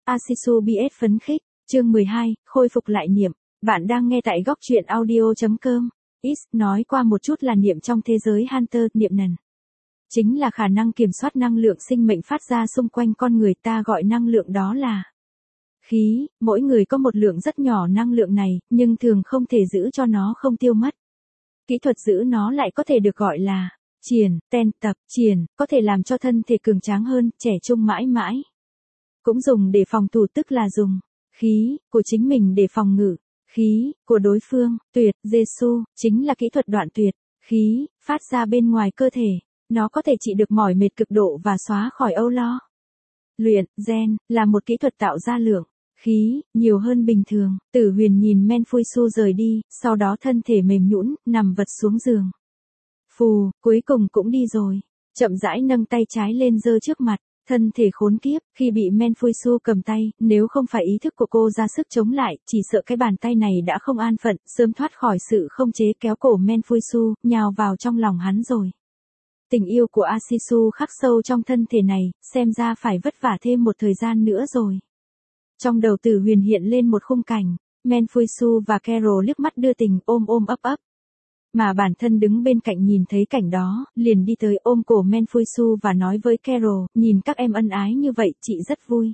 Asisu BS phấn khích, chương 12, khôi phục lại niệm. Bạn đang nghe tại góc truyện audio.com. Nói qua một chút là niệm trong thế giới Hunter, niệm nần. Chính là khả năng kiểm soát năng lượng sinh mệnh phát ra xung quanh con người, ta gọi năng lượng đó là khí. Mỗi người có một lượng rất nhỏ năng lượng này, nhưng thường không thể giữ cho nó không tiêu mất. Kỹ thuật giữ nó lại có thể được gọi là triển, tập triển, có thể làm cho thân thể cường tráng hơn, trẻ trung mãi mãi. Cũng dùng để phòng thủ, tức là dùng khí của chính mình để phòng ngự khí của đối phương. Tuyệt, Giêsu chính là kỹ thuật đoạn tuyệt khí phát ra bên ngoài cơ thể. Nó có thể trị được mỏi mệt cực độ và xóa khỏi âu lo. Luyện gen là một kỹ thuật tạo ra lượng khí nhiều hơn bình thường. Tử Huyền nhìn Menfuisu rời đi, sau đó thân thể mềm nhũn nằm vật xuống giường. Phù, cuối cùng cũng đi rồi. Chậm rãi nâng tay trái lên giơ trước mặt. Thân thể khốn kiếp, khi bị Menfuisu cầm tay, nếu không phải ý thức của cô ra sức chống lại, chỉ sợ cái bàn tay này đã không an phận, sớm thoát khỏi sự không chế kéo cổ Menfuisu, nhào vào trong lòng hắn rồi. Tình yêu của Asisu khắc sâu trong thân thể này, xem ra phải vất vả thêm một thời gian nữa rồi. Trong đầu Tử Huyền hiện lên một khung cảnh, Menfuisu và Carol liếc mắt đưa tình, ôm ấp ấp. Mà bản thân đứng bên cạnh nhìn thấy cảnh đó, liền đi tới ôm cổ Menfuisu và nói với Carol, nhìn các em ân ái như vậy, chị rất vui.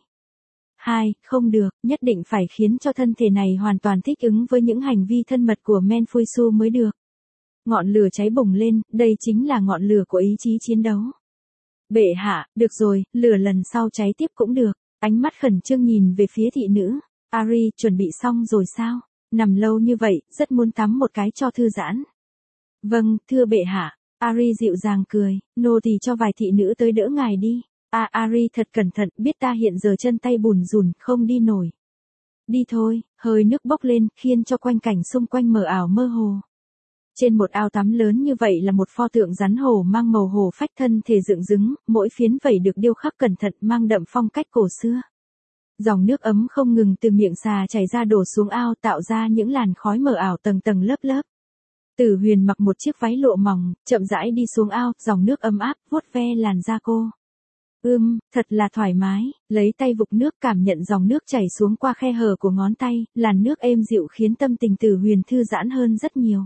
Không được, nhất định phải khiến cho thân thể này hoàn toàn thích ứng với những hành vi thân mật của Menfuisu mới được. Ngọn lửa cháy bùng lên, đây chính là ngọn lửa của ý chí chiến đấu. Bệ hạ, được rồi, lửa lần sau cháy tiếp cũng được. Ánh mắt khẩn trương nhìn về phía thị nữ. Ari, chuẩn bị xong rồi sao? Nằm lâu như vậy, rất muốn tắm một cái cho thư giãn. Vâng, thưa bệ hạ. Ari dịu dàng cười, nô tỳ cho vài thị nữ tới đỡ ngài đi. Ari thật cẩn thận, biết ta hiện giờ chân tay bùn rùn, không đi nổi. Đi thôi, hơi nước bốc lên, khiến cho quanh cảnh xung quanh mờ ảo mơ hồ. Trên một ao tắm lớn như vậy là một pho tượng rắn hổ mang màu hổ phách, thân thể dựng đứng, mỗi phiến vảy được điêu khắc cẩn thận, mang đậm phong cách cổ xưa. Dòng nước ấm không ngừng từ miệng xà chảy ra đổ xuống ao, tạo ra những làn khói mờ ảo tầng tầng lớp lớp. Tử Huyền mặc một chiếc váy lụa mỏng, chậm rãi đi xuống ao, dòng nước ấm áp vuốt ve làn da cô. Thật là thoải mái, lấy tay vục nước cảm nhận dòng nước chảy xuống qua khe hở của ngón tay, làn nước êm dịu khiến tâm tình Tử Huyền thư giãn hơn rất nhiều.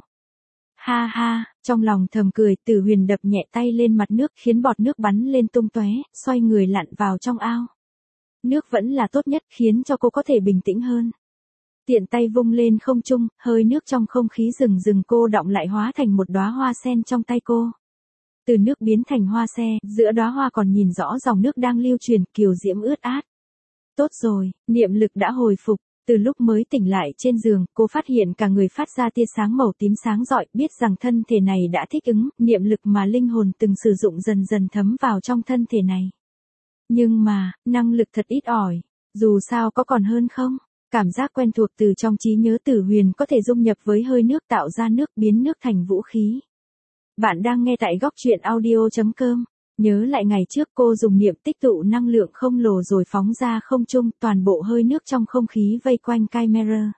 Trong lòng thầm cười, Tử Huyền đập nhẹ tay lên mặt nước khiến bọt nước bắn lên tung tóe, xoay người lặn vào trong ao. Nước vẫn là tốt nhất, khiến cho cô có thể bình tĩnh hơn. Tiện tay vung lên không trung, hơi nước trong không khí rừng cô đọng lại hóa thành một đóa hoa sen trong tay cô. Từ nước biến thành hoa xe, giữa đóa hoa còn nhìn rõ dòng nước đang lưu truyền, kiều diễm ướt át. Tốt rồi, niệm lực đã hồi phục. Từ lúc mới tỉnh lại trên giường, cô phát hiện cả người phát ra tia sáng màu tím sáng rọi, biết rằng thân thể này đã thích ứng, niệm lực mà linh hồn từng sử dụng dần dần thấm vào trong thân thể này. Nhưng mà, năng lực thật ít ỏi, dù sao có còn hơn không? Cảm giác quen thuộc từ trong trí nhớ Tử Huyền có thể dung nhập với hơi nước, tạo ra nước, biến nước thành vũ khí. Bạn đang nghe tại góc truyện audio.com. Nhớ lại ngày trước cô dùng niệm tích tụ năng lượng không lồ rồi phóng ra không trung, toàn bộ hơi nước trong không khí vây quanh Chimera.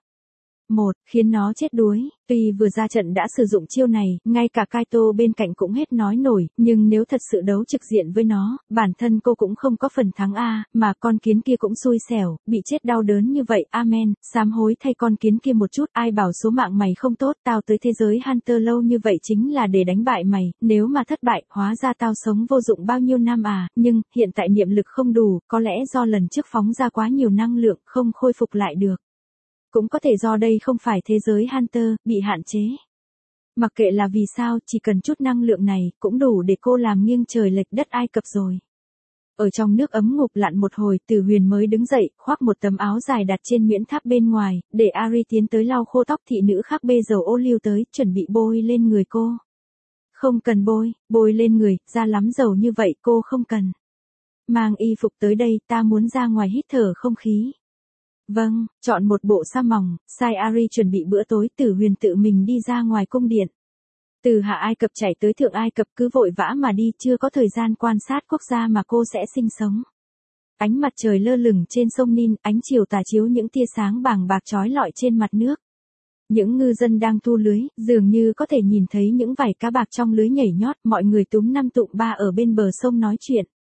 Khiến nó chết đuối. Tuy vừa ra trận đã sử dụng chiêu này, ngay cả Kaito bên cạnh cũng hết nói nổi, nhưng nếu thật sự đấu trực diện với nó, bản thân cô cũng không có phần thắng mà con kiến kia cũng xui xẻo, bị chết đau đớn như vậy. Amen, sám hối thay con kiến kia một chút, ai bảo số mạng mày không tốt, tao tới thế giới Hunter lâu như vậy chính là để đánh bại mày, nếu mà thất bại, hóa ra tao sống vô dụng bao nhiêu năm nhưng, hiện tại niệm lực không đủ, có lẽ do lần trước phóng ra quá nhiều năng lượng, không khôi phục lại được. Cũng có thể do đây không phải thế giới Hunter, bị hạn chế. Mặc kệ là vì sao, chỉ cần chút năng lượng này, cũng đủ để cô làm nghiêng trời lệch đất Ai Cập rồi. Ở trong nước ấm ngụp lặn một hồi, Tử Huyền mới đứng dậy, khoác một tấm áo dài đặt trên miễn tháp bên ngoài, để Ari tiến tới lau khô tóc. Thị nữ khác bê dầu ô liu tới, chuẩn bị bôi lên người cô. Không cần bôi lên người, ra lắm dầu như vậy, cô không cần. Mang y phục tới đây, ta muốn ra ngoài hít thở không khí. Vâng, chọn một bộ sa mỏng, sai Ari chuẩn bị bữa tối. Tử Huyền tự mình đi ra ngoài cung điện. Từ Hạ Ai Cập chạy tới Thượng Ai Cập cứ vội vã mà đi, chưa có thời gian quan sát quốc gia mà cô sẽ sinh sống. Ánh mặt trời lơ lửng trên sông Nin, ánh chiều tà chiếu những tia sáng bàng bạc chói lọi trên mặt nước. Những ngư dân đang thu lưới, dường như có thể nhìn thấy những vảy cá bạc trong lưới nhảy nhót, mọi người túm năm tụm ba ở bên bờ sông nói chuyện.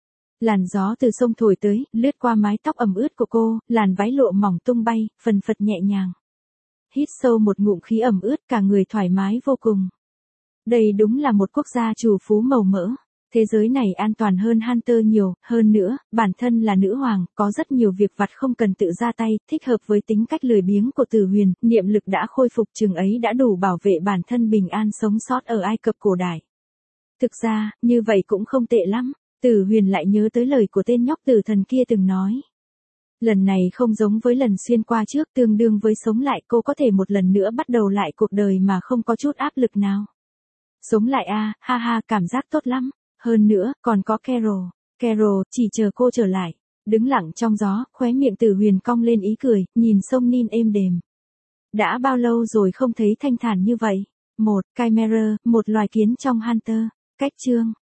Làn gió từ sông thổi tới, lướt qua mái tóc ẩm ướt của cô, làn váy lộ mỏng tung bay, phần phật nhẹ nhàng. Hít sâu một ngụm khí ẩm ướt, cả người thoải mái vô cùng. Đây đúng là một quốc gia trù phú màu mỡ. Thế giới này an toàn hơn Hunter nhiều, hơn nữa, bản thân là nữ hoàng, có rất nhiều việc vặt không cần tự ra tay, thích hợp với tính cách lười biếng của Tử Huyền, niệm lực đã khôi phục chừng ấy đã đủ bảo vệ bản thân bình an sống sót ở Ai Cập cổ đại. Thực ra, như vậy cũng không tệ lắm, Tử Huyền lại nhớ tới lời của tên nhóc tử thần kia từng nói. Lần này không giống với lần xuyên qua trước, tương đương với sống lại, cô có thể một lần nữa bắt đầu lại cuộc đời mà không có chút áp lực nào. Sống lại a, ha ha, cảm giác tốt lắm. Hơn nữa, còn có Carol. Carol, chỉ chờ cô trở lại. Đứng lặng trong gió, khóe miệng Tử Huyền cong lên ý cười, nhìn sông Nin êm đềm. Đã bao lâu rồi không thấy thanh thản như vậy? Chimera, một loài kiến trong Hunter. Cách chương